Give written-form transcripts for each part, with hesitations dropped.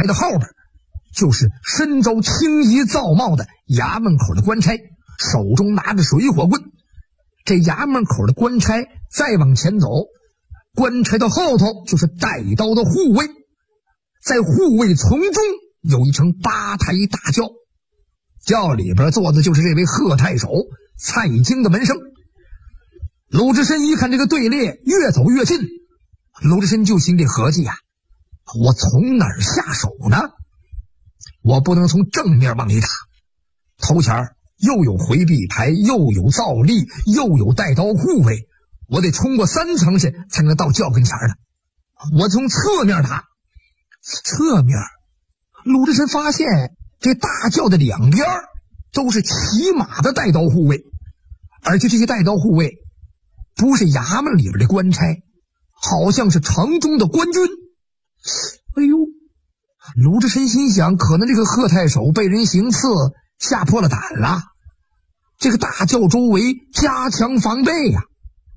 的后边就是身着青衣皂帽的衙门口的官差，手中拿着水火棍。这衙门口的官差再往前走，官差的后头就是带刀的护卫，在护卫从中有一乘8抬大轿，轿里边坐的就是这位贺太守蔡京的门生。鲁智深一看这个队列越走越近，鲁智深就心里合计呀，我从哪儿下手呢？我不能从正面往里打，头前又有回避牌，又有皂笠，又有带刀护卫，我得冲过3层去才能到轿跟前呢。我从侧面打，侧面鲁智深发现这大轿的两边都是骑马的带刀护卫，而且这些带刀护卫不是衙门里边的官差，好像是城中的官军。哎呦，鲁智深心想，可能这个贺太守被人行刺吓破了胆了，这个大轿周围加强防备呀。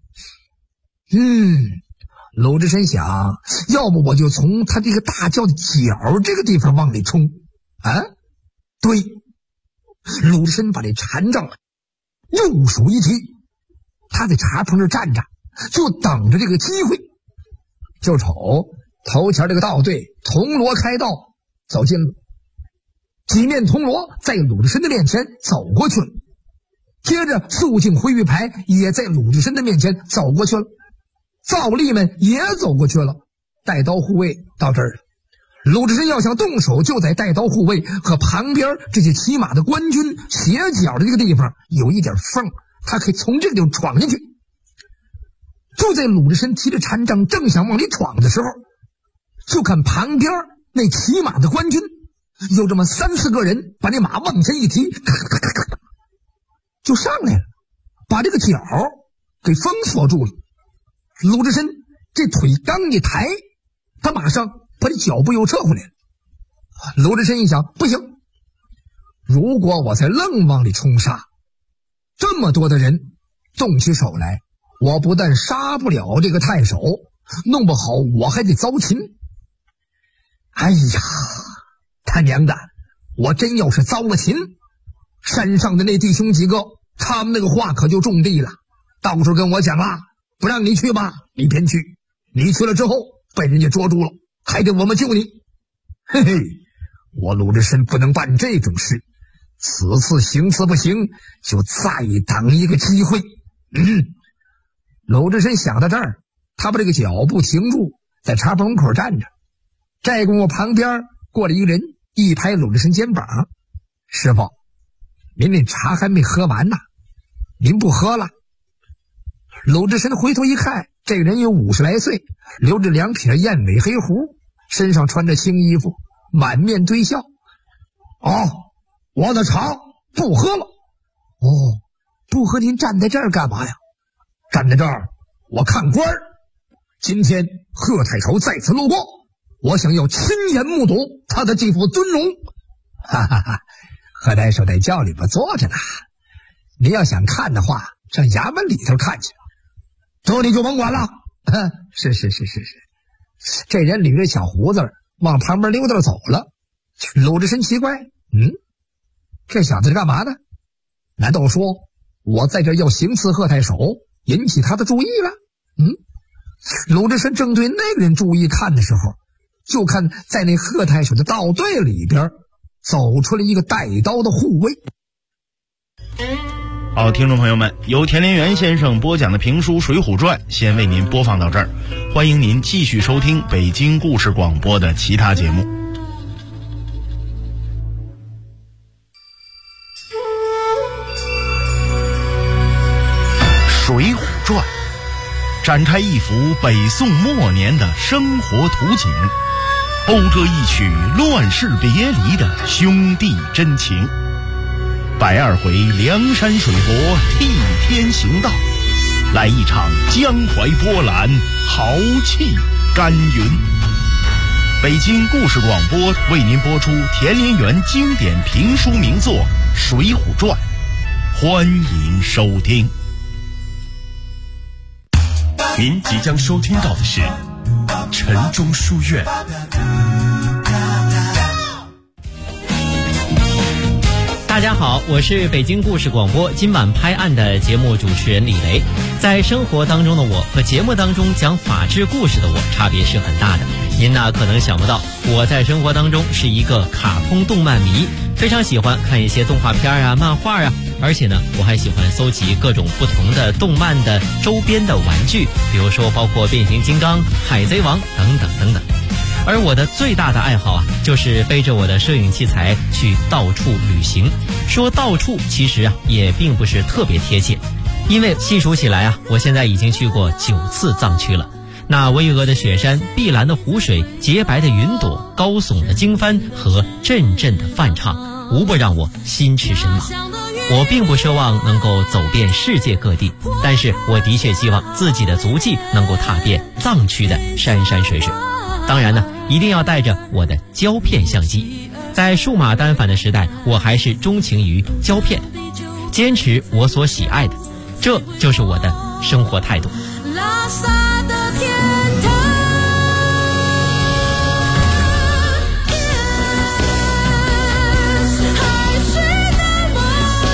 鲁智深想，要么我就从他这个大轿的角这个地方往里冲啊。对，鲁智深把这禅杖右手一提，他在茶棚这站着，就等着这个机会。就瞅头前这个道队铜锣开道走近了，几面铜锣在鲁智深的面前走过去了，接着肃静回避牌也在鲁智深的面前走过去了，皂吏们也走过去了，带刀护卫到这儿了。鲁智深要想动手，就在带刀护卫和旁边这些骑马的官军斜角的这个地方有一点缝，他可以从这个地方闯进去。就在鲁智深提着禅杖正想往里闯的时候，就看旁边那骑马的官军有这么3、4个人把那马往前一提，就上来了，把这个角给封锁住了。鲁智深这腿刚一抬，他马上把这脚步又撤回来了。鲁智深一想，不行，如果我再愣往里冲杀，这么多的人动起手来，我不但杀不了这个太守，弄不好我还得遭擒。哎呀，他娘的，我真要是遭了擒，山上的那弟兄几个他们那个话可就种地了，到时候跟我讲了，不让你去吧，你偏去，你去了之后被人家捉住了，还得我们救你。嘿嘿，我鲁智深不能办这种事，此次行刺不行，就再等一个机会。鲁智深想到这儿，他把这个脚步停住，在茶棚门口站着。这功夫旁边过来一个人，一拍鲁智深肩膀，师傅，您那茶还没喝完呢，您不喝了？鲁智深回头一看，这个人有50来岁，留着2撇燕尾黑胡，身上穿着青衣服，满面堆笑。我的茶不喝了。不喝您站在这儿干嘛呀？站在这儿我看官儿。今天贺太守再次路过，我想要亲眼目睹他的这副尊容。哈哈哈，贺太守在轿里边坐着呢，您要想看的话，上衙门里头看去。这你就甭管了。是。这人捋着小胡子往旁边溜达走了。鲁智深奇怪，这小子是干嘛呢？难道说我在这要行刺贺太守，引起他的注意了？鲁智深正对那个人注意看的时候，就看在那贺太守的道队里边走出了一个带刀的护卫。 好，听众朋友们，由田连元先生播讲的评书《水浒传》先为您播放到这儿，欢迎您继续收听北京故事广播的其他节目。《水浒传》展开一幅北宋末年的生活图景，讴歌一曲乱世别离的兄弟真情。102回梁山水泊替天行道，来一场江淮波澜，豪气干云。北京故事广播为您播出田连元经典评书名作《水浒传》，欢迎收听。 您即将收听到的是晨钟书院。 大家好，我是北京故事广播今晚拍案的节目主持人李雷。在生活当中的我和节目当中讲法治故事的我差别是很大的。您呢可能想不到，我在生活当中是一个卡通动漫迷，非常喜欢看一些动画片啊、漫画啊，而且呢我还喜欢搜集各种不同的动漫的周边的玩具，比如说包括变形金刚、海贼王等等等等。而我的最大的爱好啊，就是背着我的摄影器材去到处旅行。说到处其实啊也并不是特别贴切，因为细数起来啊，我现在已经去过9次藏区了。那巍峨的雪山、碧蓝的湖水、洁白的云朵、高耸的经幡和阵阵的梵唱，无不让我心驰神往。我并不奢望能够走遍世界各地，但是我的确希望自己的足迹能够踏遍藏区的山山水水。当然呢，一定要带着我的胶片相机。在数码单反的时代，我还是钟情于胶片，坚持我所喜爱的，这就是我的生活态度。拉萨的天堂，海水的波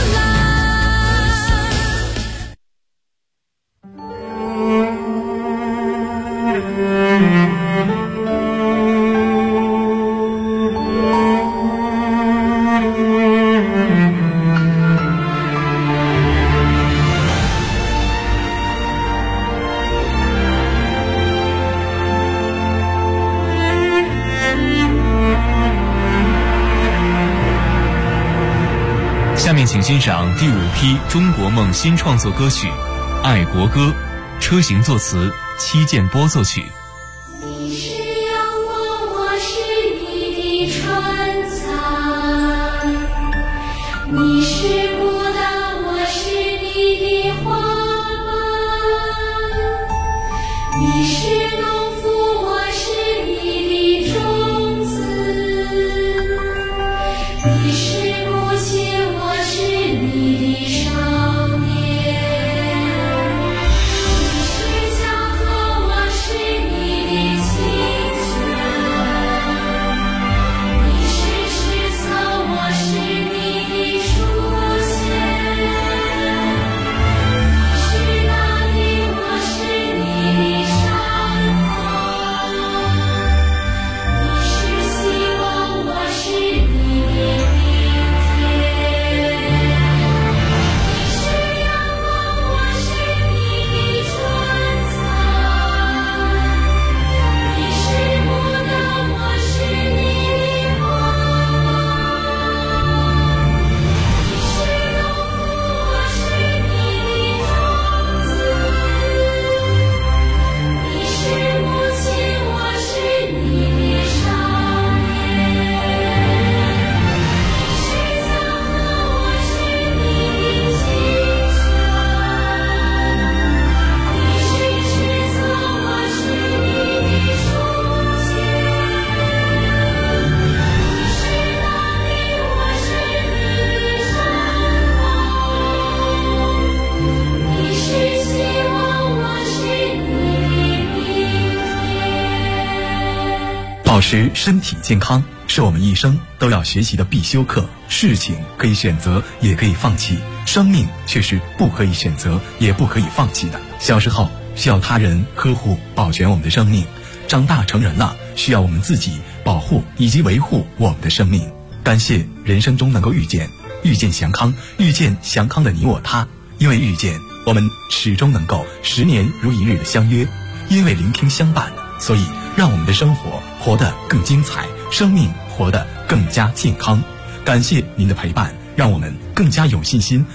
下面请欣赏第5批中国梦新创作歌曲《爱国歌》，车行作词，戚建波作曲。 你是阳光，我是你的春草，你是孤岛，我是你的花瓣，你是农夫，我是你的种子，你是母亲，我是你的少年，你是江河，我是你的清泉，你是石头，我是你的书签，你是大地，我是你的山峰，你是希望，我是你的明天，你是阳光，我是你的春草，你是孤岛，我是你的花瓣，你是农夫，我是你的种子，你是母亲，我是你的少年，你是江河，我是你的清泉，你是石头，我是你的书签，你是大地，我是你的山峰，你是希望，我是你的明天。 保持身体健康是我们一生都要学习的必修课。事情可以选择，也可以放弃，生命却是不可以选择，也不可以放弃的。小时候需要他人呵护保全我们的生命，长大成人了需要我们自己保护以及维护我们的生命。感谢人生中能够遇见祥康，遇见祥康的你我他。因为遇见，我们始终能够10年如一日的相约；因为聆听相伴，所以让我们的生活活得更精彩，生命活得更加健康。感谢您的陪伴，让我们更加有信心